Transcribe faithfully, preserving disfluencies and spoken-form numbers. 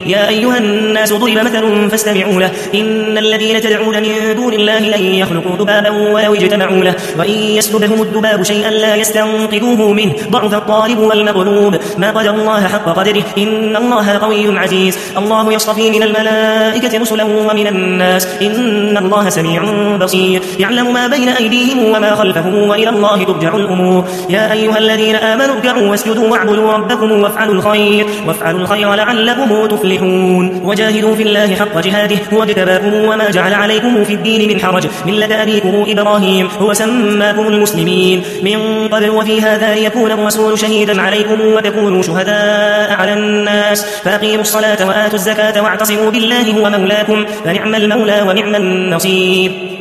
يا أيها الناس ضرب مثل فاستمعوا له إن الذين تدعون من دون الله لن يخلقوا ذبابا ولو اجتمعوا له وإن يسلبهم الذباب شيئا لا يستنقذوه منه ضعف الطالب والمطلوب ما قدر الله حق قدره إن الله قوي عزيز الله يصطفي من الملائكة رسلا ومن الناس إن الله سميع بصير يعلم ما بين أيديهم وما خلفهم وإلى الله ترجع الأمور يا أيها الذين آمنوا اركعوا واسجدوا واعبدوا ربكم وافعلوا الخير وافعلوا الخير لعلكم تفلحون وجاهدوا في الله حق جهاده هو اجتباكم وما جعل عليكم في الدين من حرج ملة أبيكم إبراهيم هو سماكم المسلمين من قبل وفي هذا ليكون الرسول شهيدا عليكم وتكونوا شهداء على الناس فأقيموا الصلاة وآتوا الزكاة واعتصموا بالله هو مولاكم فنعم المولى ونعم النصير